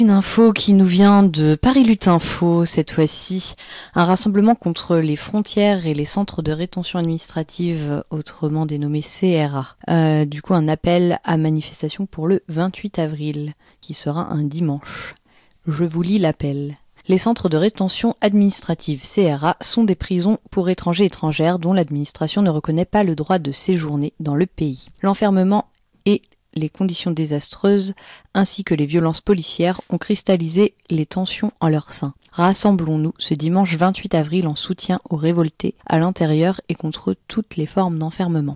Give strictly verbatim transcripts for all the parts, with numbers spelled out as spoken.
Une info qui nous vient de Paris Lutte Info, cette fois-ci. Un rassemblement contre les frontières et les centres de rétention administrative, autrement dénommés C R A. Euh, du coup, un appel à manifestation pour le vingt-huit avril, qui sera un dimanche. Je vous lis l'appel. Les centres de rétention administrative C R A sont des prisons pour étrangers et étrangères dont l'administration ne reconnaît pas le droit de séjourner dans le pays. L'enfermement et les conditions désastreuses ainsi que les violences policières ont cristallisé les tensions en leur sein. Rassemblons-nous ce dimanche vingt-huit avril en soutien aux révoltés à l'intérieur et contre toutes les formes d'enfermement.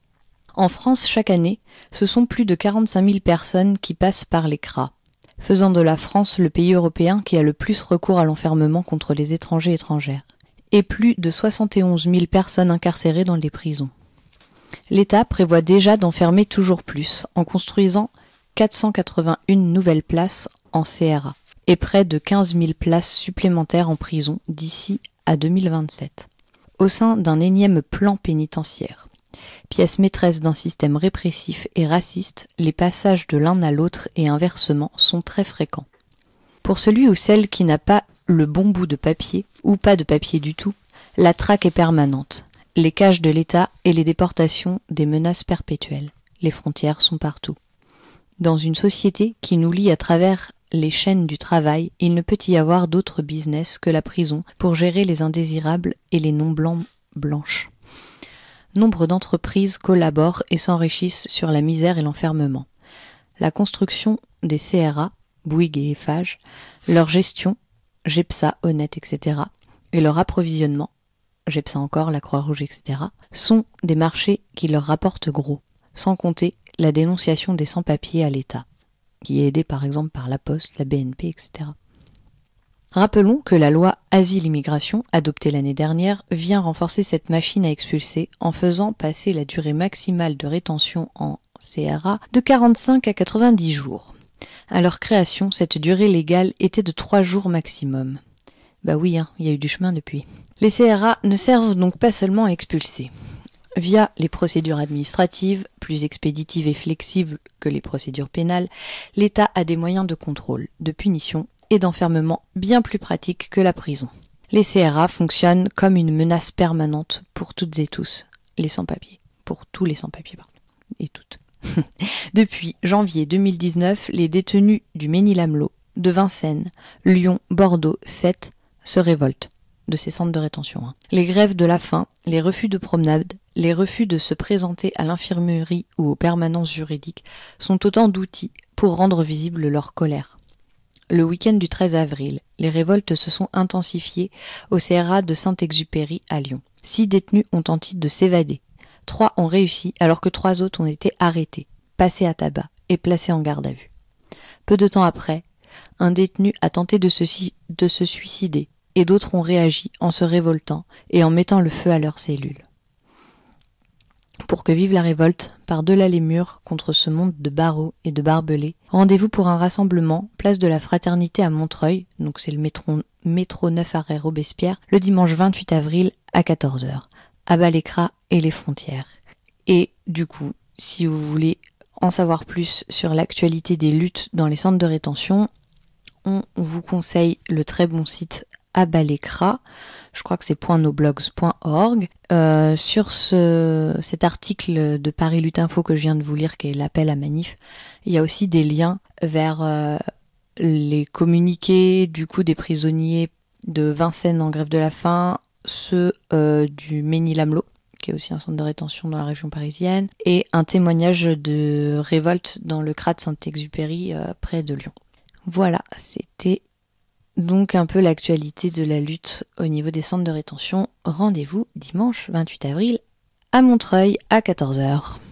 En France, chaque année, ce sont plus de quarante-cinq mille personnes qui passent par les C R A, faisant de la France le pays européen qui a le plus recours à l'enfermement contre les étrangers et étrangères, et plus de soixante et onze mille personnes incarcérées dans les prisons. L'État prévoit déjà d'enfermer toujours plus, en construisant quatre cent quatre-vingt-une nouvelles places en C R A et près de quinze mille places supplémentaires en prison d'ici à deux mille vingt-sept. Au sein d'un énième plan pénitentiaire, pièce maîtresse d'un système répressif et raciste, les passages de l'un à l'autre et inversement sont très fréquents. Pour celui ou celle qui n'a pas le bon bout de papier, ou pas de papier du tout, la traque est permanente. Les cages de l'État et les déportations des menaces perpétuelles. Les frontières sont partout. Dans une société qui nous lie à travers les chaînes du travail, il ne peut y avoir d'autre business que la prison pour gérer les indésirables et les non-blancs blanches. Nombre d'entreprises collaborent et s'enrichissent sur la misère et l'enfermement. La construction des C R A, Bouygues et Eiffage, leur gestion, GEPSA, Honnête, et cetera, et leur approvisionnement, GEPSA encore, la Croix-Rouge, et cetera, sont des marchés qui leur rapportent gros, sans compter la dénonciation des sans-papiers à l'État, qui est aidé par exemple par la Poste, la B N P, et cetera. Rappelons que la loi Asile-Immigration, adoptée l'année dernière, vient renforcer cette machine à expulser en faisant passer la durée maximale de rétention en C R A de quarante-cinq à quatre-vingt-dix jours. À leur création, cette durée légale était de trois jours maximum. Bah oui, hein, il y a eu du chemin depuis. Les C R A ne servent donc pas seulement à expulser. Via les procédures administratives, plus expéditives et flexibles que les procédures pénales, l'État a des moyens de contrôle, de punition et d'enfermement bien plus pratiques que la prison. Les C R A fonctionnent comme une menace permanente pour toutes et tous, les sans-papiers. Pour tous les sans-papiers, pardon. Et toutes. Depuis janvier deux mille dix-neuf, les détenus du Mesnil-Amelot, de Vincennes, Lyon, Bordeaux, Sète se révoltent de ces centres de rétention. Hein. Les grèves de la faim, les refus de promenade, les refus de se présenter à l'infirmerie ou aux permanences juridiques sont autant d'outils pour rendre visible leur colère. Le week-end du treize avril, les révoltes se sont intensifiées au C R A de Saint-Exupéry à Lyon. Six détenus ont tenté de s'évader. Trois ont réussi alors que trois autres ont été arrêtés, passés à tabac et placés en garde à vue. Peu de temps après, un détenu a tenté de se, de se suicider et d'autres ont réagi en se révoltant et en mettant le feu à leurs cellules. Pour que vive la révolte, par-delà les murs, contre ce monde de barreaux et de barbelés, rendez-vous pour un rassemblement, place de la Fraternité à Montreuil, donc c'est le métro, métro neuf arrêt Robespierre, le dimanche vingt-huit avril à quatorze heures, à bas les C R A et les frontières. Et du coup, si vous voulez en savoir plus sur l'actualité des luttes dans les centres de rétention, on vous conseille le très bon site à bas les C R A, je crois que c'est .noblogs point org. Euh, sur ce, cet article de Paris Lutte Info que je viens de vous lire, qui est l'appel à manif, il y a aussi des liens vers euh, les communiqués du coup des prisonniers de Vincennes en grève de la faim, ceux euh, du Mesnil-Amelot, qui est aussi un centre de rétention dans la région parisienne, et un témoignage de révolte dans le C R A de Saint-Exupéry euh, près de Lyon. Voilà, c'était donc un peu l'actualité de la lutte au niveau des centres de rétention. Rendez-vous dimanche vingt-huit avril à Montreuil à quatorze heures.